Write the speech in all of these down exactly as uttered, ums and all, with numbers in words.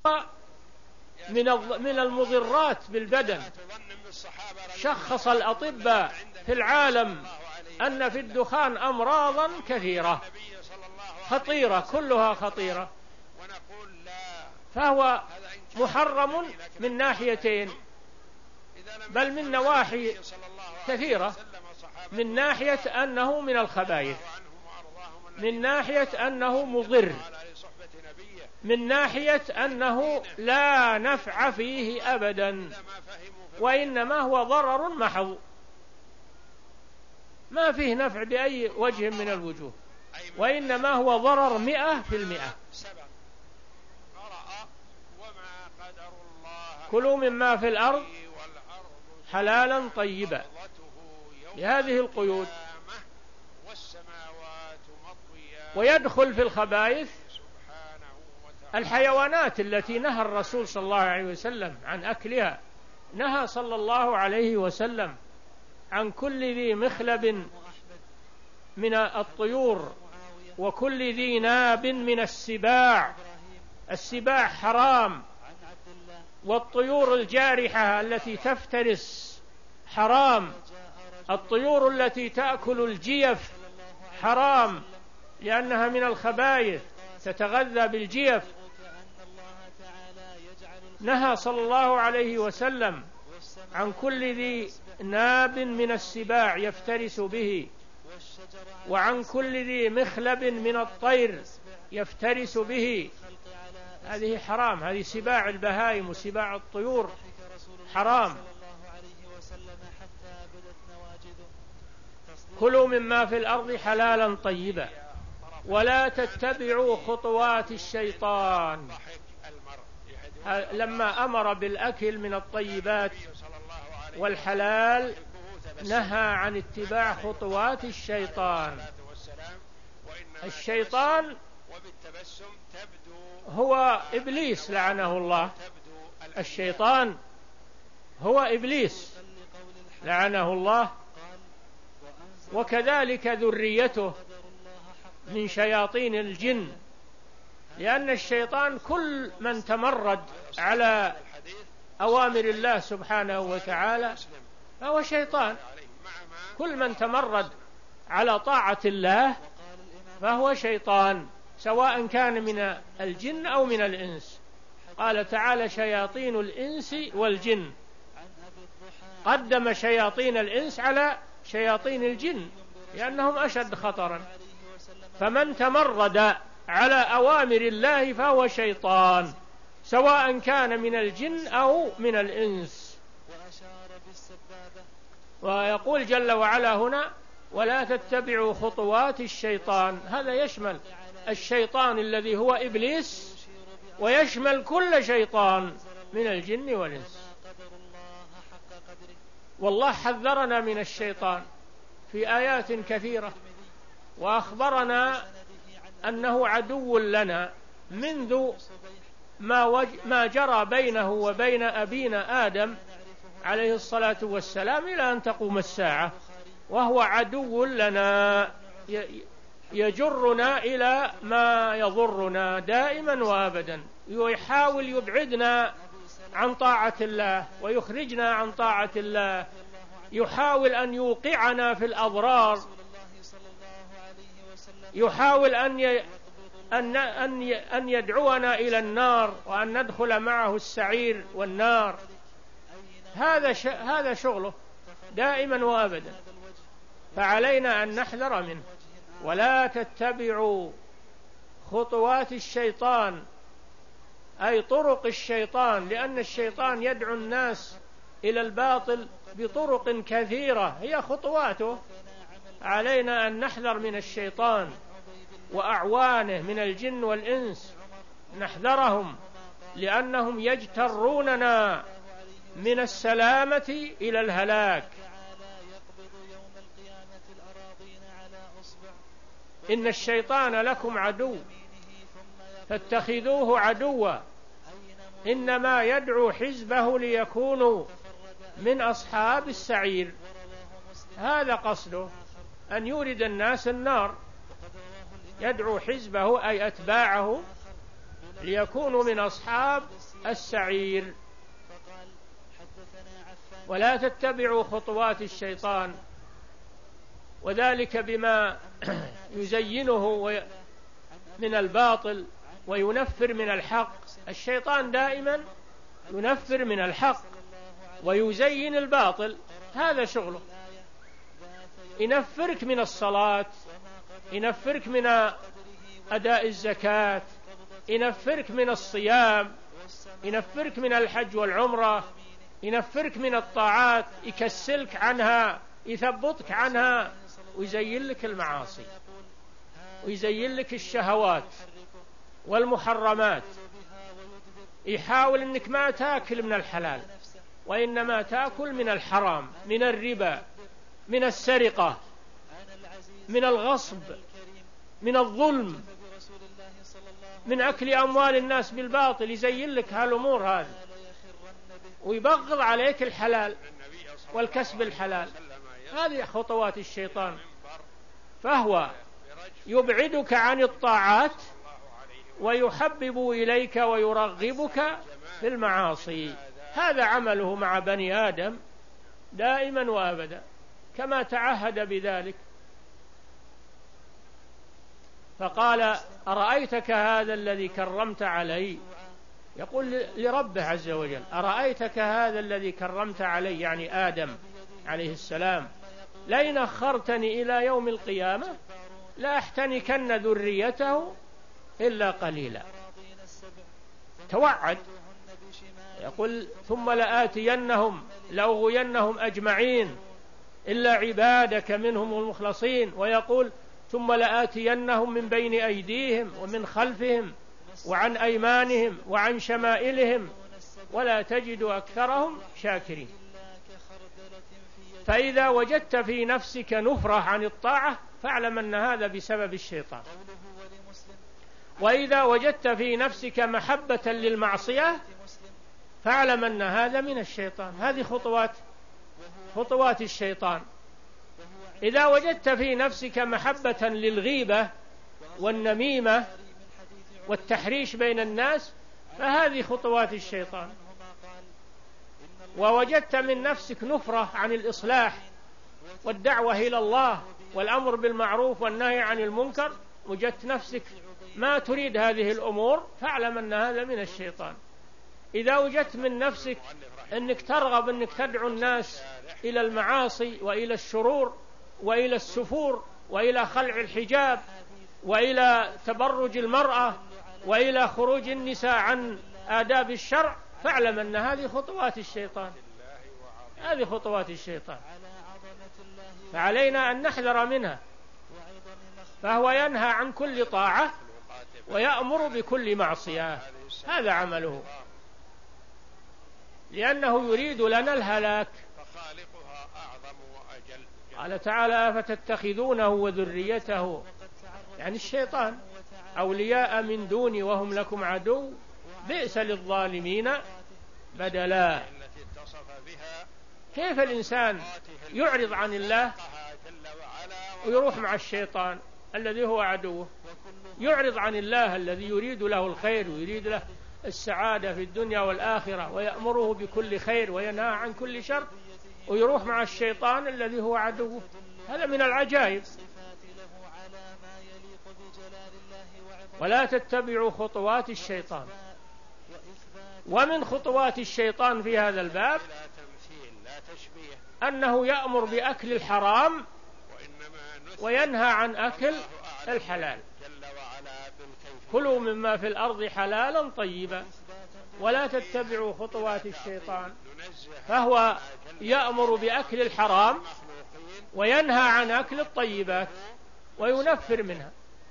من من المضرات بالبدن. شخص الأطباء في العالم أن في الدخان أمراضا كثيرة خطيرة، كلها خطيرة، فهو محرم من ناحيتين، بل من نواحي كثيرة. من ناحية أنه من الخبائث، من ناحية أنه مضر، من ناحية أنه لا نفع فيه أبدا، وإنما هو ضرر محض، ما فيه نفع بأي وجه من الوجوه، وإنما هو ضرر مئة في المئة. كلوا مما في الأرض حلالا طيبا، بهذه القيود. ويدخل في الخبائث الحيوانات التي نهى الرسول صلى الله عليه وسلم عن أكلها. نهى صلى الله عليه وسلم عن كل ذي مخلب من الطيور، وكل ذي ناب من السباع. السباع حرام، والطيور الجارحة التي تفترس حرام، الطيور التي تأكل الجيف حرام لأنها من الخبائث، تتغذى بالجيف. نهى صلى الله عليه وسلم عن كل ذي ناب من السباع يفترس به، وعن كل ذي مخلب من الطير يفترس به. هذه حرام، هذه سباع البهائم وسباع الطيور حرام. كلوا مما في الأرض حلالا طيبا ولا تتبعوا خطوات الشيطان. لما أمر بالأكل من الطيبات والحلال نهى عن اتباع خطوات الشيطان. الشيطان هو إبليس لعنه الله، الشيطان هو إبليس لعنه الله، وكذلك ذريته من شياطين الجن، لأن الشيطان كل من تمرد على أوامر الله سبحانه وتعالى فهو شيطان. كل من تمرد على طاعة الله فهو شيطان، سواء كان من الجن أو من الإنس. قال تعالى: شياطين الإنس والجن. قدم شياطين الإنس على شياطين الجن لأنهم أشد خطرا. فمن تمرد على أوامر الله فهو شيطان، سواء كان من الجن أو من الإنس. ويقول جل وعلا هنا: ولا تتبعوا خطوات الشيطان. هذا يشمل الشيطان الذي هو إبليس، ويشمل كل شيطان من الجن والإنس. والله حذرنا من الشيطان في آيات كثيرة، وأخبرنا أنه عدو لنا منذ ما, وج... ما جرى بينه وبين أبينا آدم عليه الصلاة والسلام إلى أن تقوم الساعة، وهو عدو لنا يجرنا إلى ما يضرنا دائما وأبدا، يحاول يبعدنا عن طاعة الله ويخرجنا عن طاعة الله، يحاول أن يوقعنا في الأضرار، يحاول أن ي... أن أن أن يدعونا إلى النار وأن ندخل معه السعير والنار. هذا ش... هذا شغله دائما وأبدا، فعلينا أن نحذر منه. ولا تتبعوا خطوات الشيطان، أي طرق الشيطان، لأن الشيطان يدعو الناس إلى الباطل بطرق كثيرة هي خطواته. علينا أن نحذر من الشيطان وأعوانه من الجن والإنس، نحذرهم لأنهم يجتروننا من السلامة إلى الهلاك. إن الشيطان لكم عدو فاتخذوه عدوا إنما يدعو حزبه ليكونوا من أصحاب السعير. هذا قصده، أن يورد الناس النار. يدعو حزبه أي أتباعه ليكونوا من أصحاب السعير. ولا تتبعوا خطوات الشيطان، وذلك بما يزينه من الباطل وينفر من الحق. الشيطان دائما ينفر من الحق ويزين الباطل، هذا شغله. ينفرك من الصلاة، ينفرك من أداء الزكاة، ينفرك من الصيام، ينفرك من الحج والعمرة، ينفرك من الطاعات، يكسلك عنها، يثبطك عنها، ويزين لك المعاصي، ويزين لك الشهوات والمحرمات. يحاول أنك ما تأكل من الحلال، وإنما تأكل من الحرام، من الربا، من السرقة، من الغصب، من الظلم، من أكل أموال الناس بالباطل. يزين لك هالأمور هذه، ويبغض عليك الحلال والكسب الحلال. هذه خطوات الشيطان. فهو يبعدك عن الطاعات ويحبب إليك ويرغبك في المعاصي. هذا عمله مع بني آدم دائما وأبدا، كما تعهد بذلك. فقال: أرأيتك هذا الذي كرمت علي، يقول لربه عز وجل: أرأيتك هذا الذي كرمت علي، يعني آدم عليه السلام، لئن أخرتني إلى يوم القيامة لأحتنكن ذريته إلا قليلا. توعد، يقول: ثم لآتينهم لأغوينهم أجمعين إلا عبادك منهم المخلصين. ويقول: ثم لآتينهم من بين أيديهم ومن خلفهم وعن أيمانهم وعن شمائلهم ولا تجد أكثرهم شاكرين. فإذا وجدت في نفسك نفرة عن الطاعة فاعلم أن هذا بسبب الشيطان، وإذا وجدت في نفسك محبة للمعصية فاعلم أن هذا من الشيطان. هذه خطوات خطوات الشيطان. إذا وجدت في نفسك محبة للغيبة والنميمة والتحريش بين الناس فهذه خطوات الشيطان. ووجدت من نفسك نفرة عن الإصلاح والدعوة إلى الله والأمر بالمعروف والنهي عن المنكر، وجدت نفسك ما تريد هذه الأمور، فاعلم أن هذا من الشيطان. إذا وجدت من نفسك أنك ترغب أنك تدعو الناس إلى المعاصي وإلى الشرور وإلى السفور وإلى خلع الحجاب وإلى تبرج المرأة وإلى خروج النساء عن آداب الشرع، فاعلم أن هذه خطوات الشيطان. هذه خطوات الشيطان، فعلينا أن نحذر منها. فهو ينهى عن كل طاعة ويأمر بكل معصية، هذا عمله، لأنه يريد لنا الهلاك. قال تعالى: أفتتخذونه وذريته، يعني الشيطان، أولياء من دوني وهم لكم عدو بئس للظالمين بدلا. كيف الإنسان يعرض عن الله ويروح مع الشيطان الذي هو عدوه؟ يعرض عن الله الذي يريد له الخير ويريد له السعادة في الدنيا والآخرة ويأمره بكل خير وينهى عن كل شر، ويروح مع الشيطان الذي هو عدوه. هذا من العجائب. ولا تتبعوا خطوات الشيطان. ومن خطوات الشيطان في هذا الباب أنه يأمر بأكل الحرام وينهى عن أكل الحلال. كلوا مما في الأرض حلالا طيبا ولا تتبعوا خطوات الشيطان. فهو يأمر بأكل الحرام وينهى عن أكل الطيبات وينفر منها.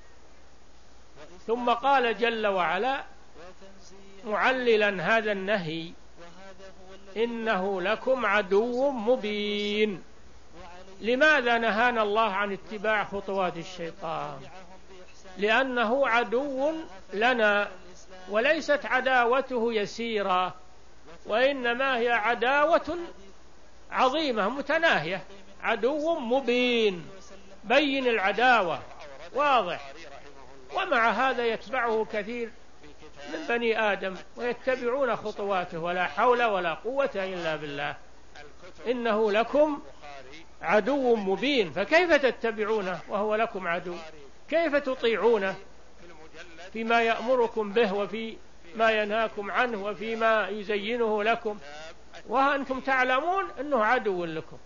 ثم قال جل وعلا معللا هذا النهي: إنه لكم عدو مبين. لماذا نهانا الله عن اتباع خطوات الشيطان؟ لأنه عدو لنا، وليست عداوته يسيرة، وإنما هي عداوة عظيمة متناهية. عدو مبين، بين العداوة، واضح. ومع هذا يتبعه كثير من بني آدم ويتبعون خطواته ولا حول ولا قوة إلا بالله إنه لكم عدو مبين. فكيف تتبعونه وهو لكم عدو؟ كيف تطيعونه فيما يأمركم به وفي ما ينهاكم عنه وفيما يزينه لكم وأنتم تعلمون أنه عدو لكم؟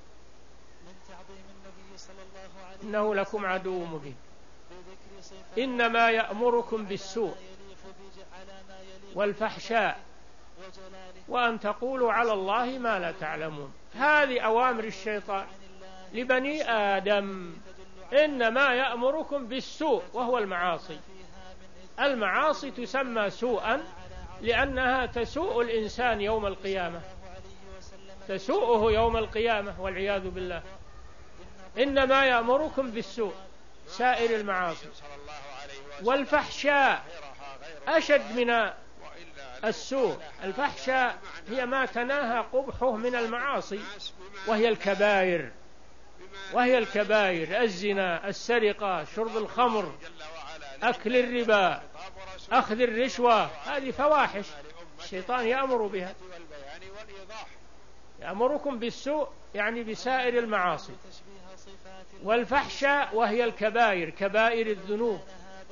إنه لكم عدو مبين. إنما يأمركم بالسوء والفحشاء وأن تقولوا على الله ما لا تعلمون. هذه أوامر الشيطان لبني آدم. إنما يأمركم بالسوء وهو المعاصي. المعاصي تسمى سوءا لأنها تسوء الإنسان يوم القيامة، تسوءه يوم القيامة والعياذ بالله. إنما يأمركم بالسوء سائر المعاصي. والفحشاء أشد من السوء. الفحشاء هي ما تناهى قبحه من المعاصي وهي الكبائر، وهي الكبائر: الزنا، السرقة، شرب الخمر، أكل الربا، أخذ الرشوة. هذه فواحش الشيطان يأمر بها. يأمركم بالسوء يعني بسائر المعاصي. والفحشاء وهي الكبائر، كبائر الذنوب.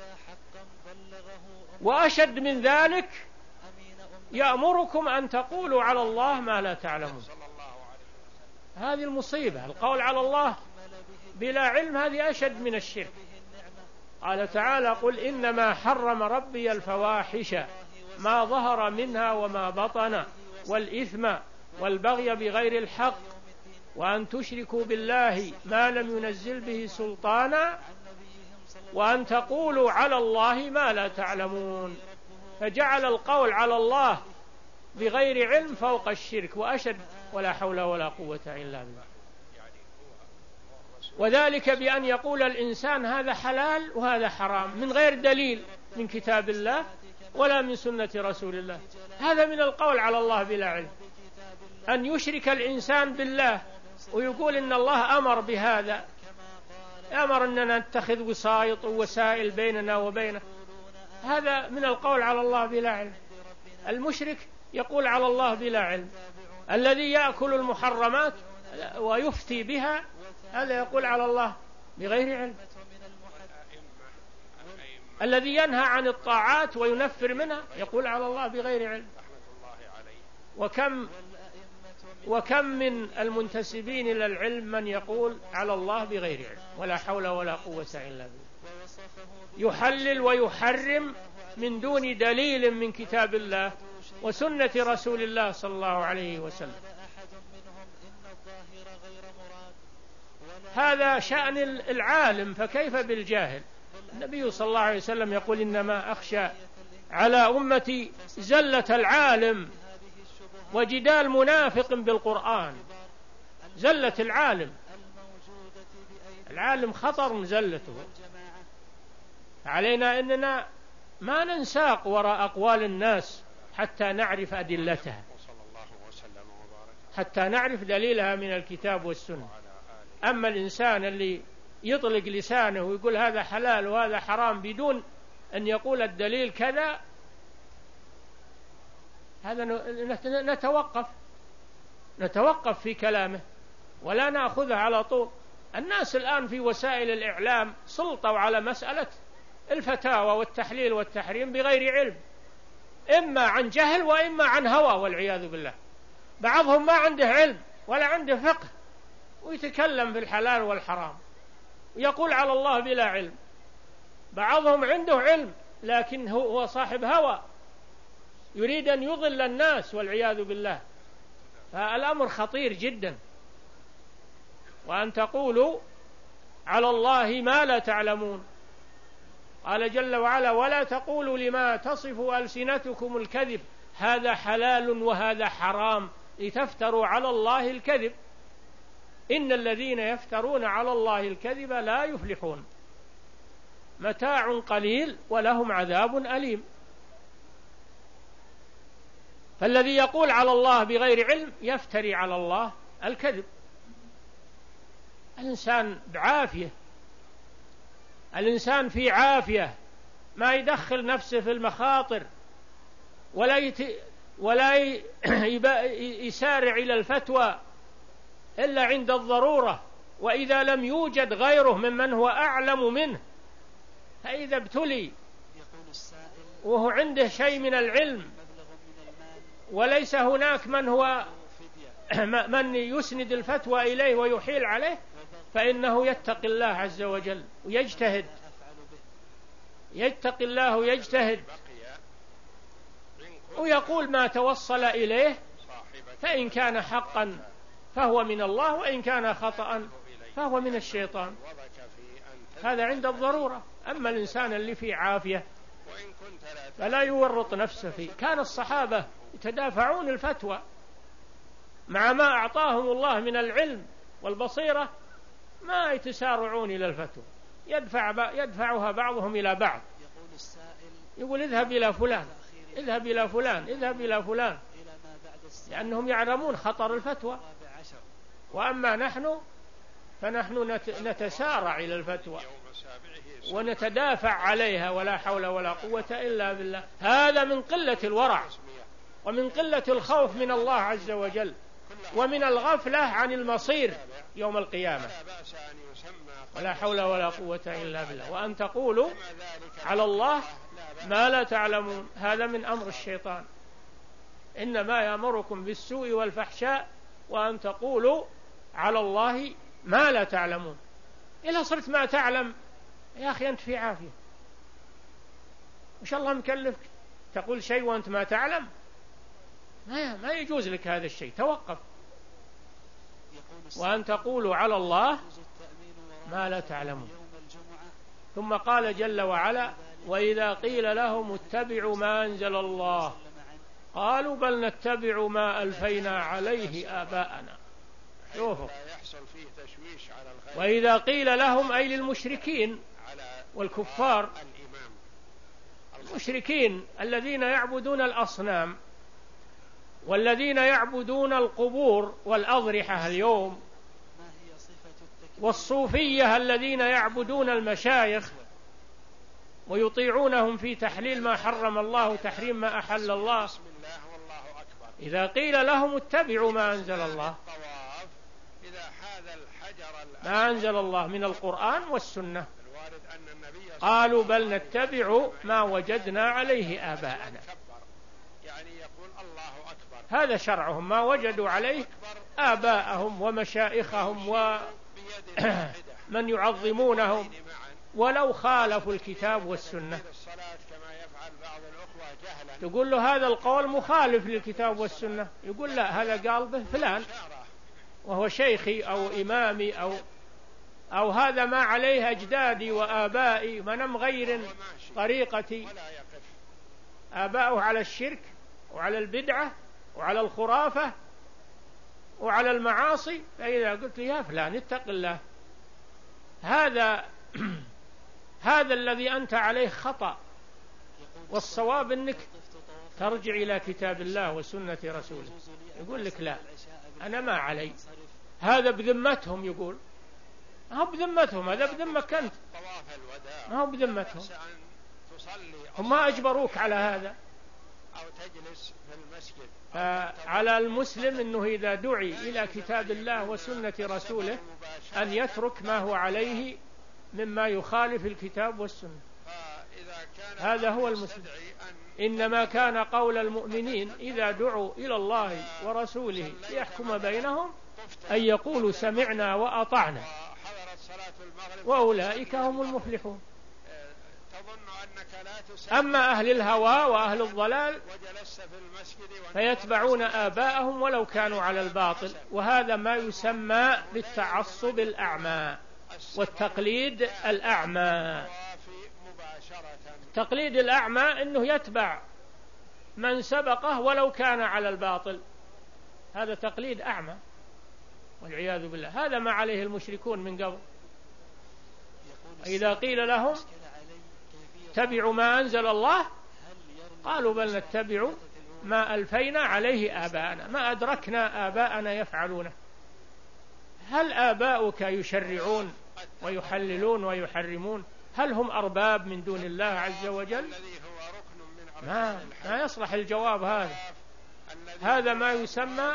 وأشد من ذلك يأمركم أن تقولوا على الله ما لا تعلمون. هذه المصيبة، القول على الله بلا علم، هذه أشد من الشرك. قال تعالى: قل إنما حرم ربي الفواحش ما ظهر منها وما بطن والإثم والبغي بغير الحق وأن تشركوا بالله ما لم ينزل به سلطانا وأن تقولوا على الله ما لا تعلمون. فجعل القول على الله بغير علم فوق الشرك وأشد، ولا حول ولا قوة إلا بالله. وذلك بأن يقول الإنسان هذا حلال وهذا حرام من غير دليل من كتاب الله ولا من سنة رسول الله. هذا من القول على الله بلا علم. أن يشرك الإنسان بالله ويقول إن الله أمر بهذا، أمر أننا نتخذ وسائط ووسائل بيننا وبينه، هذا من القول على الله بلا علم. المشرك يقول على الله بلا علم. الذي يأكل المحرمات ويفتي بها هذا يقول على الله بغير علم. الذي ينهى عن الطاعات وينفر منها يقول على الله بغير علم. وكم وكم من المنتسبين إلى العلم من يقول على الله بغير علم ولا حول ولا قوة إلا بالله، يحلل ويحرم من دون دليل من كتاب الله وسنة رسول الله صلى الله عليه وسلم. هذا شأن العالم، فكيف بالجاهل؟ النبي صلى الله عليه وسلم يقول: إنما أخشى على أمتي زلة العالم وجدال منافق بالقرآن. زلة العالم، العالم خطر مزلته. علينا أننا ما ننساق وراء أقوال الناس حتى نعرف أدلتها، حتى نعرف دليلها من الكتاب والسنة. أما الإنسان اللي يطلق لسانه ويقول هذا حلال وهذا حرام بدون أن يقول الدليل كذا، هذا نتوقف نتوقف في كلامه ولا نأخذه على طول. الناس الآن في وسائل الإعلام سلطوا على مسألة الفتاوى والتحليل والتحريم بغير علم، إما عن جهل وإما عن هوى والعياذ بالله. بعضهم ما عنده علم ولا عنده فقه ويتكلم في الحلال والحرام ويقول على الله بلا علم. بعضهم عنده علم لكن هو صاحب هوى يريد أن يضل الناس والعياذ بالله. فالأمر خطير جدا. وأن تقولوا على الله ما لا تعلمون. قال جل وعلا: ولا تقولوا لما تصف ألسنتكم الكذب هذا حلال وهذا حرام لتفتروا على الله الكذب إن الذين يفترون على الله الكذب لا يفلحون متاع قليل ولهم عذاب أليم. فالذي يقول على الله بغير علم يفتري على الله الكذب. الإنسان بعافية، الإنسان في عافية، ما يدخل نفسه في المخاطر ولا يت... ولا يسارع إلى الفتوى إلا عند الضرورة، وإذا لم يوجد غيره ممن هو أعلم منه. فإذا ابتلي وهو عنده شيء من العلم وليس هناك من هو من يسند الفتوى إليه ويحيل عليه، فإنه يتقي الله عز وجل ويجتهد، يتقي الله ويجتهد ويقول ما توصل إليه، فإن كان حقا فهو من الله، وإن كان خطأ فهو من الشيطان. هذا عند الضرورة. أما الإنسان اللي فيه عافية فلا يورط نفسه فيه. كان الصحابة يتدافعون الفتوى مع ما أعطاهم الله من العلم والبصيرة، ما يتسارعون إلى الفتوى، يدفع يدفعها بعضهم إلى بعض، يقول اذهب إلى فلان، اذهب إلى فلان، اذهب إلى فلان، لأنهم يعلمون خطر الفتوى. وأما نحن فنحن نتسارع إلى الفتوى ونتدافع عليها، ولا حول ولا قوة إلا بالله. هذا من قلة الورع ومن قلة الخوف من الله عز وجل، ومن الغفلة عن المصير يوم القيامة. ولا حول ولا قوة إلا بالله. وأن تقولوا على الله ما لا تعلمون، هذا من أمر الشيطان. إنما يأمركم بالسوء والفحشاء وأن تقولوا على الله ما لا تعلمون. إذا صرت ما تعلم يا أخي أنت في عافية، وش الله مكلفك تقول شيء وأنت ما تعلم؟ ما ما يجوز لك هذا الشيء، توقف. وأن تقولوا على الله ما لا تعلمون. ثم قال جل وعلا: وإذا قيل لهم اتبعوا ما أنزل الله قالوا بل نتبع ما ألفينا عليه آباءنا. شوفوا، وإذا قيل لهم أي للمشركين والكفار، المشركين الذين يعبدون الأصنام والذين يعبدون القبور والأضرحة اليوم، والصوفية الذين يعبدون المشايخ ويطيعونهم في تحليل ما حرم الله وتحريم ما أحل الله، إذا قيل لهم اتبعوا ما أنزل الله، ما أنزل الله من القرآن والسنة، قالوا بل نتبع ما وجدنا عليه آباءنا. هذا شرعهم، ما وجدوا عليه آباءهم ومشائخهم ومن يعظمونهم، ولو خالفوا الكتاب والسنة. تقول له هذا القول مخالف للكتاب والسنة، يقول لا، هذا قال به فلان وهو شيخي أو إمامي أو أو هذا ما عليه أجدادي وآبائي، من مغير طريقتي. آباؤه على الشرك وعلى البدعة وعلى الخرافة وعلى المعاصي، فإذا قلت يا فلان اتق الله، هذا هذا الذي أنت عليه خطأ، والصواب أنك ترجع إلى كتاب الله وسنة رسوله. يقول لك لا، أنا ما علي، هذا بذمتهم. يقول ما هو بذمتهم، هذا بذمك أنت، ما هو بذمتهم، هم ما أجبروك على هذا. فعلى المسلم أنه إذا دعي إلى كتاب الله وسنة رسوله أن يترك ما هو عليه مما يخالف الكتاب والسنة. هذا هو المسلم. إنما كان قول المؤمنين إذا دعوا إلى الله ورسوله ليحكم بينهم أن يقولوا سمعنا وأطعنا وأولئك هم المفلحون. أما أهل الهوى وأهل الضلال فيتبعون آباءهم ولو كانوا على الباطل، وهذا ما يسمى بالتعصب الأعمى والتقليد الأعمى. التقليد الأعمى أنه يتبع من سبقه ولو كان على الباطل، هذا تقليد أعمى والعياذ بالله. هذا ما عليه المشركون من قبل. إذا قيل لهم اتبعوا ما أنزل الله قالوا بل نتبع ما ألفينا عليه آباءنا، ما أدركنا آباءنا يفعلونه. هل آباؤك يشرعون ويحللون ويحرمون؟ هل هم أرباب من دون الله عز وجل؟ ما, ما يصلح الجواب هذا. هذا ما يسمى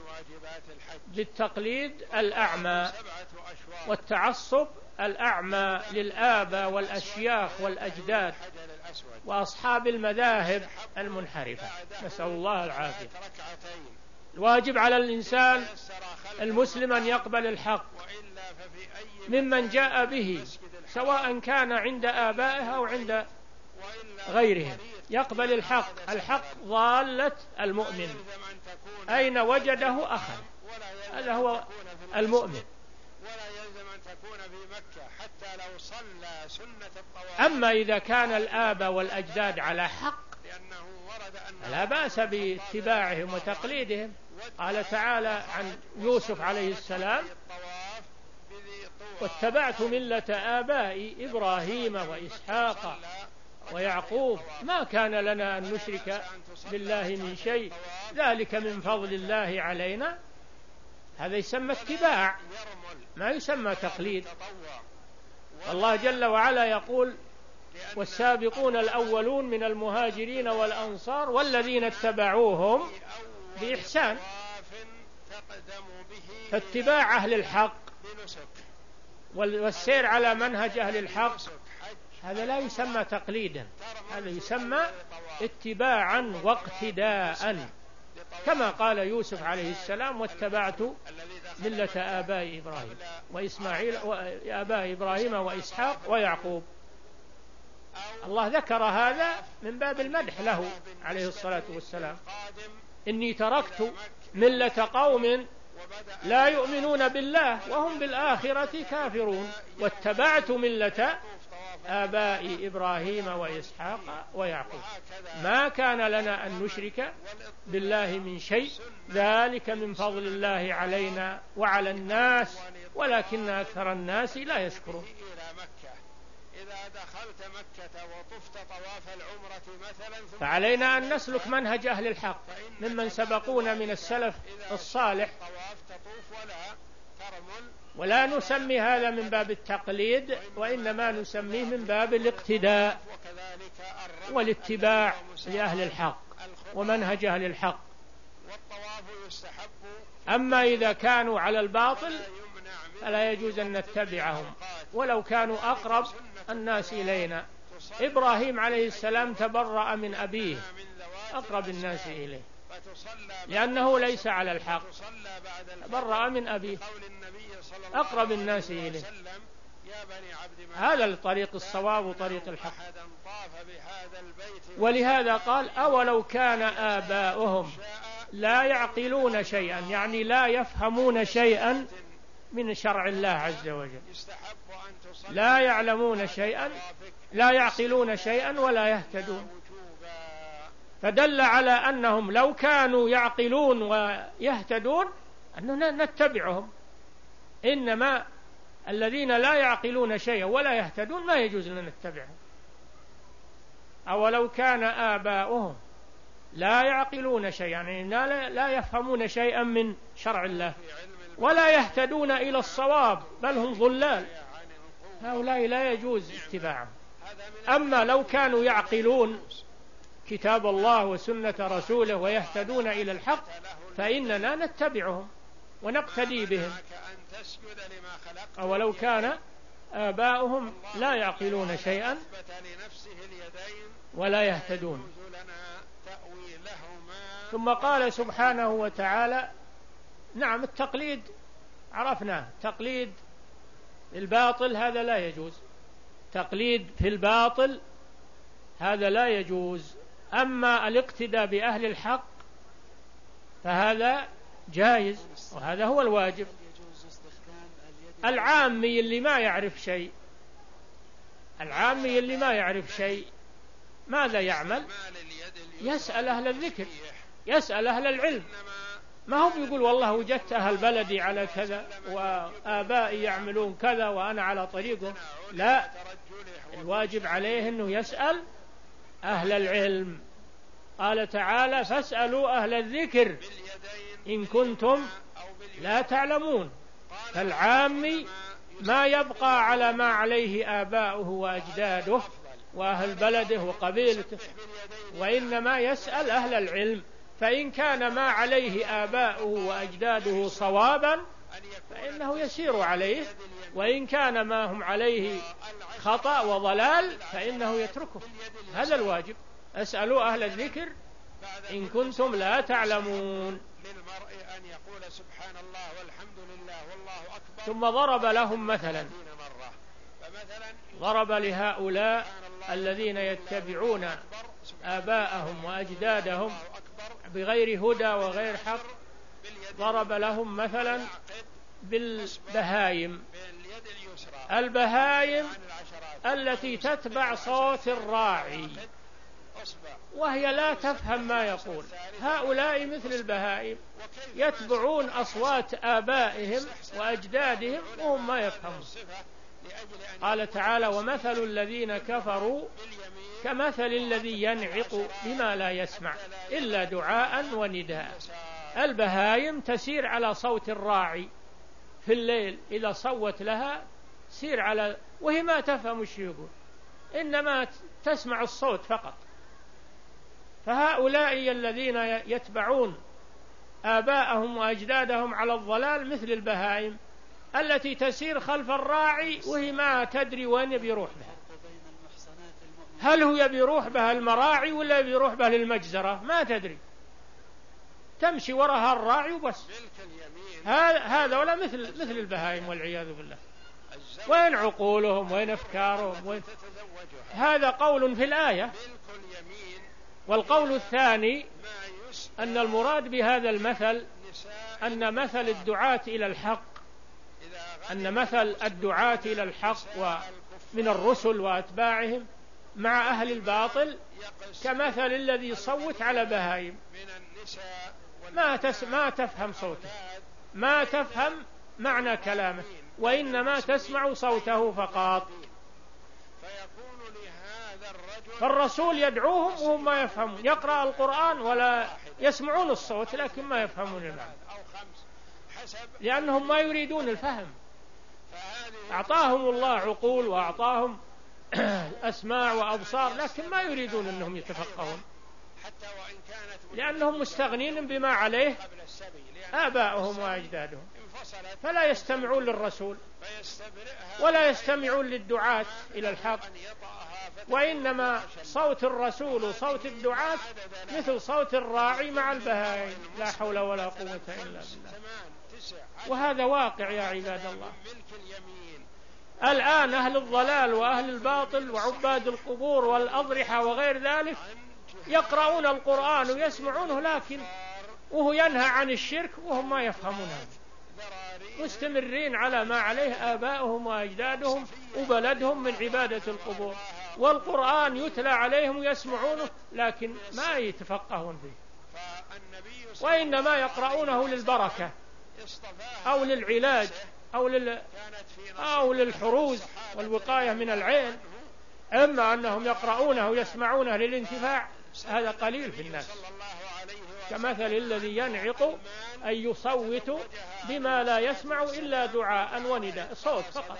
بالتقليد الأعمى والتعصب الأعمى للآباء والأشياخ والأجداد وأصحاب المذاهب المنحرفة، نسأل الله العافية. الواجب على الإنسان المسلم أن يقبل الحق ممن جاء به، سواء كان عند آبائه أو عند غيرهم، يقبل الحق. الحق ضالة المؤمن، أين وجده أخذ، هذا هو المؤمن. أما إذا كان الآباء والأجداد على حق لا بأس باتباعهم وتقليدهم. قال تعالى عن يوسف عليه السلام: واتبعت ملة آبائي إبراهيم وإسحاق ويعقوب ما كان لنا أن نشرك بالله من شيء ذلك من فضل الله علينا. هذا يسمى اتباع، ما يسمى تقليد. الله جل وعلا يقول: والسابقون الأولون من المهاجرين والأنصار والذين اتبعوهم بإحسان. فاتباع أهل الحق والسير على منهج أهل الحق هذا لا يسمى تقليدا، هذا يسمى اتباعا واقتداء، كما قال يوسف عليه السلام: واتبعت ملة آباء إبراهيم وإسماعيل وآباء إبراهيم وإسحاق ويعقوب. الله ذكر هذا من باب المدح له عليه الصلاة والسلام: إني تركت ملة قوم لا يؤمنون بالله وهم بالآخرة كافرون واتبعت ملة آباء إبراهيم وإسحاق ويعقوب ما كان لنا أن نشرك بالله من شيء ذلك من فضل الله علينا وعلى الناس ولكن أكثر الناس لا يشكرون. فعلينا أن نسلك منهج أهل الحق ممن سبقونا من السلف الصالح، ولا نسمي هذا من باب التقليد، وإنما نسميه من باب الاقتداء والاتباع لأهل الحق ومنهج أهل الحق. أما إذا كانوا على الباطل فلا يجوز أن نتبعهم ولو كانوا أقرب الناس إلينا. إبراهيم عليه السلام تبرأ من أبيه أقرب الناس إليه لأنه ليس على الحق، تبرأ من أبيه أقرب الناس إليه. هذا الطريق الصواب وطريق الحق. ولهذا قال: أولو كان آباؤهم لا يعقلون شيئا، يعني لا يفهمون شيئا من شرع الله عز وجل، لا يعلمون شيئا، لا يعقلون شيئا ولا يهتدون. فدل على أنهم لو كانوا يعقلون ويهتدون أننا نتبعهم، إنما الذين لا يعقلون شيئا ولا يهتدون ما يجوز لنا نتبعهم. أولو كان آباؤهم لا يعقلون شيئا، يعني لا يفهمون شيئا من شرع الله ولا يهتدون إلى الصواب بل هم ضلال، هؤلاء لا يجوز اتباعهم. أما لو كانوا يعقلون كتاب الله وسنة رسوله ويهتدون إلى الحق فإننا نتبعهم ونقتدي بهم. أولو كان آباؤهم لا يعقلون شيئا ولا يهتدون. ثم قال سبحانه وتعالى: نعم التقليد عرفناه، تقليد الباطل هذا لا يجوز، تقليد في الباطل هذا لا يجوز. أما الاقتداء بأهل الحق فهذا جائز وهذا هو الواجب. العامي اللي ما يعرف شيء، العامي اللي ما يعرف شيء ماذا يعمل؟ يسأل أهل الذكر، يسأل أهل العلم، ما هو بيقول والله وجدت أهل بلدي على كذا وآبائي يعملون كذا وأنا على طريقهم. لا، الواجب عليه أنه يسأل أهل العلم. قال تعالى: فاسألوا أهل الذكر إن كنتم لا تعلمون. فالعامي ما يبقى على ما عليه آباؤه وأجداده وأهل بلده وقبيلته، وإنما يسأل أهل العلم، فإن كان ما عليه آباؤه وأجداده صوابا فإنه يسير عليه، وإن كان ما هم عليه خطأ وضلال فإنه يتركه. هذا الواجب. أسألوا أهل الذكر إن كنتم لا تعلمون. ثم ضرب لهم مثلا، ضرب لهؤلاء الذين يتبعون آباءهم وأجدادهم بغير هدى وغير حق، ضرب لهم مثلا بالبهايم، البهايم التي تتبع صوت الراعي وهي لا تفهم ما يقول. هؤلاء مثل البهائم يتبعون أصوات آبائهم وأجدادهم وهم ما يفهمون. قال تعالى: ومثل الذين كفروا كمثل الذي ينعق بما لا يسمع إلا دعاء ونداء. البهايم تسير على صوت الراعي في الليل، إذا صوت لها سير على، وهي ما تفهم وش يقول، إنما تسمع الصوت فقط. فهؤلاء الذين يتبعون آباءهم وأجدادهم على الضلال مثل البهائم التي تسير خلف الراعي وهي ما تدري وين يبي يروح بها. هل هو يبي يروح بها المراعي ولا يبي يروح بها للمجزرة؟ ما تدري، تمشي وراها الراعي وبس. هذا ولا مثل مثل البهائم والعياذ بالله. وين عقولهم؟ وين أفكارهم؟ وين؟ هذا قول في الآية. والقول الثاني أن المراد بهذا المثل أن مثل الدعاة إلى الحق، أن مثل الدعاة إلى الحق ومن الرسل وأتباعهم مع أهل الباطل كمثل الذي صوت على بهائم، ما, تس ما تفهم صوته، ما تفهم معنى كلامه، وإنما تسمع صوته فقط. فالرسول يدعوهم وهم ما يفهمون، يقرأ القرآن ولا يسمعون الصوت لكن ما يفهمون المعنى، لأنهم ما يريدون الفهم. أعطاهم الله عقول وأعطاهم أسماع وأبصار لكن ما يريدون أنهم يتفقهون، لأنهم مستغنين بما عليه آباؤهم وأجدادهم، فلا يستمعون للرسول ولا يستمعون للدعاة إلى الحق، وإنما صوت الرسول وصوت الدعاة مثل صوت الراعي مع البهائم، لا حول ولا قوة إلا بالله. وهذا واقع يا عباد الله. الآن أهل الضلال وأهل الباطل وعباد القبور والأضرحة وغير ذلك يقرؤون القرآن ويسمعونه، لكن وهو ينهى عن الشرك وهم ما يفهمونه، مستمرين على ما عليه آباؤهم وأجدادهم وبلدهم من عبادة القبور. والقرآن يتلى عليهم ويسمعونه لكن ما يتفقهون فيه، وإنما يقرؤونه للبركة أو للعلاج أو, لل... أو للحروز والوقاية من العين. أما أنهم يقرؤونه ويسمعونه للانتفاع هذا قليل في الناس. كمثل الذي ينعق أن يصوت بما لا يسمع إلا دعاء ونداء، صوت فقط.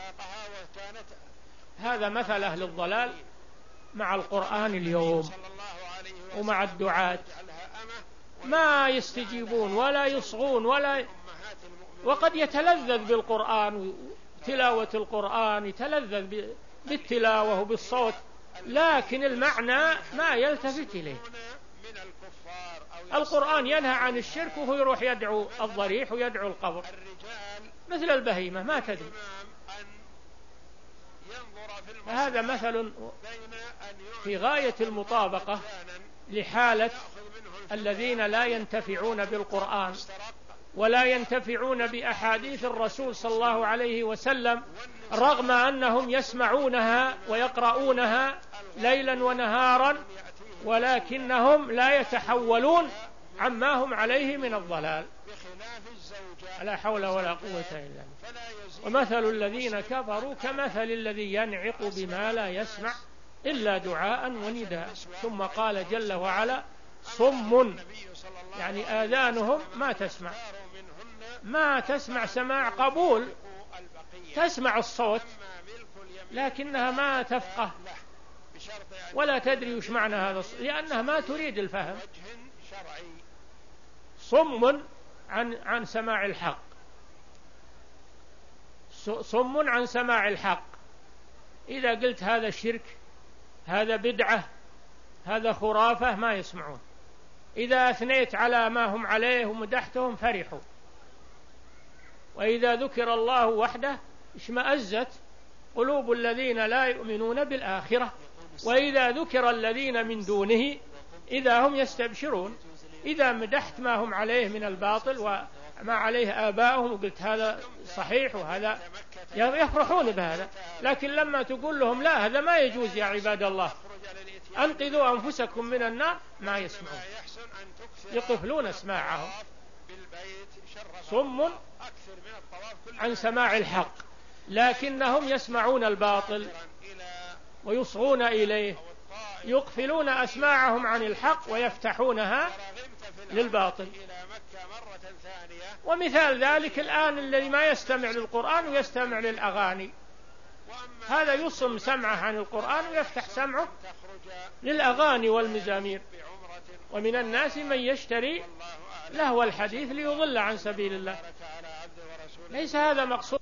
هذا مثل أهل الضلال مع القرآن اليوم ومع الدعاة، ما يستجيبون ولا يصغون ولا، وقد يتلذذ بالقرآن وتلاوة القرآن، يتلذذ بالتلاوة وبالصوت، لكن المعنى ما يلتفت إليه. القرآن ينهى عن الشرك وهو يروح يدعو الضريح ويدعو القبر مثل البهيمة ما تدري. هذا مثل في غاية المطابقة لحالة الذين لا ينتفعون بالقرآن ولا ينتفعون بأحاديث الرسول صلى الله عليه وسلم، رغم أنهم يسمعونها ويقرؤونها ليلا ونهارا، ولكنهم لا يتحولون عما هم عليه من الضلال. لا حول ولا قوة إلا بالله. ومثل الذين كفروا كمثل الذي ينعق بما لا يسمع إلا دعاء ونداء. ثم قال جل وعلا: صم، يعني آذانهم ما تسمع، ما تسمع سماع قبول، تسمع الصوت لكنها ما تفقه ولا تدري وش معنى هذا، لأنها ما تريد الفهم. صم عن عن سماع الحق، صم عن سماع الحق. إذا قلت هذا شرك، هذا بدعة، هذا خرافة، ما يسمعون. إذا أثنيت على ما هم عليه ومدحتهم فرحوا. وإذا ذكر الله وحده اشمأزت قلوب الذين لا يؤمنون بالآخرة، وإذا ذكر الذين من دونه إذا هم يستبشرون. إذا مدحت ما هم عليه من الباطل وما عليه آباؤهم وقلت هذا صحيح وهذا، يفرحون بهذا. لكن لما تقول لهم لا هذا ما يجوز يا عباد الله، أنقذوا أنفسكم من النار، ما يسمعون، يقفلون اسماعهم. صم عن سماع الحق، لكنهم يسمعون الباطل ويصغون إليه، يقفلون أسماعهم عن الحق ويفتحونها للباطل. ومثال ذلك الآن الذي ما يستمع للقرآن ويستمع للأغاني، هذا يصم سمعه عن القرآن ويفتح سمعه للأغاني والمزامير. ومن الناس من يشتري لهو الحديث ليضل عن سبيل الله. ليس هذا مقصود